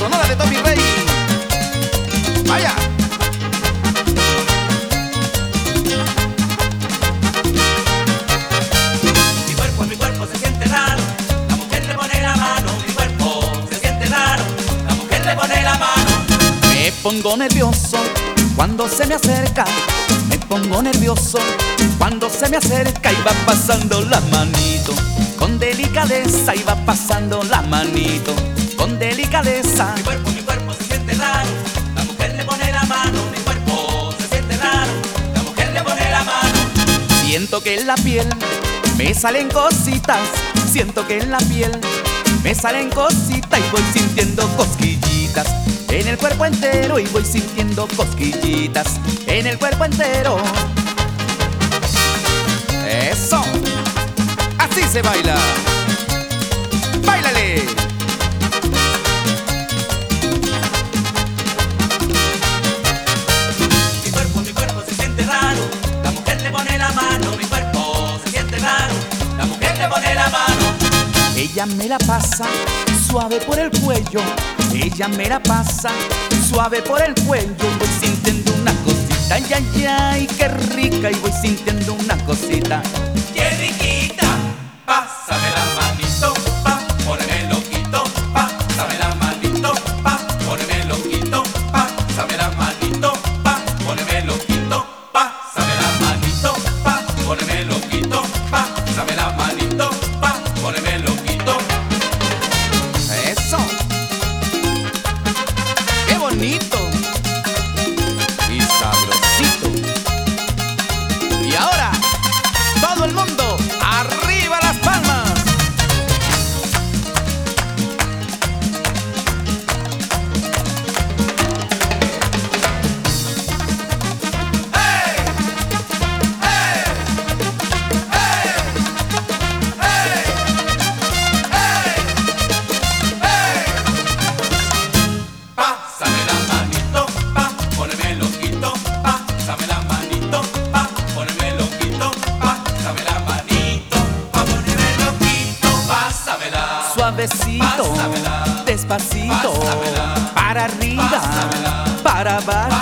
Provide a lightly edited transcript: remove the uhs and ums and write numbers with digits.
sonora de Tommy Rey. Vaya. Mi cuerpo se siente raro. La mujer le pone la mano. Mi cuerpo se siente raro. La mujer le pone la mano. Me pongo nervioso cuando se me acerca. Me pongo nervioso cuando se me acerca y va pasando la manito con delicadeza, y va pasando la manito con delicadeza. Mi cuerpo se siente raro. La mujer le pone la mano. Mi cuerpo se siente raro. La mujer le pone la mano. Siento que en la piel me salen cositas. Siento que en la piel me salen cositas y voy sintiendo cosquillitas en el cuerpo entero, y voy sintiendo cosquillitas en el cuerpo entero. Eso, así se baila. ¡Báilale! Mi cuerpo se siente raro. La mujer le pone la mano. Mi cuerpo se siente raro. La mujer le pone la mano. Ella me la pasa suave por el cuello. Ella me la pasa suave por el cuello. Voy sintiendo una cosita, ay, ay, ay, qué rica. Y voy sintiendo una cosita. ¡Qué riquita! Pásame la manito, pa, poneme loquito, pásame la manito, pa, poneme loquito, pásame la manito, pa, poneme loquito, pásame la manito, pa, poneme loquito, pásame la manito, pa, poneme loquito. Eso. ¡Qué bonito! Y sabrosito. Y ahora, todo el mundo, arriba las palmas. ¡Hey! ¡Hey! ¡Hey! ¡Hey! ¡Hey! ¡Hey! Pásame la manito, pa, poneme loquito, pásame la manito, pa, poneme loquito, pásame la manito, pa, poneme loquito, pásamela. Suavecito, Pásamela. despacito, Pásamela. para arriba, Pásamela. para abajo.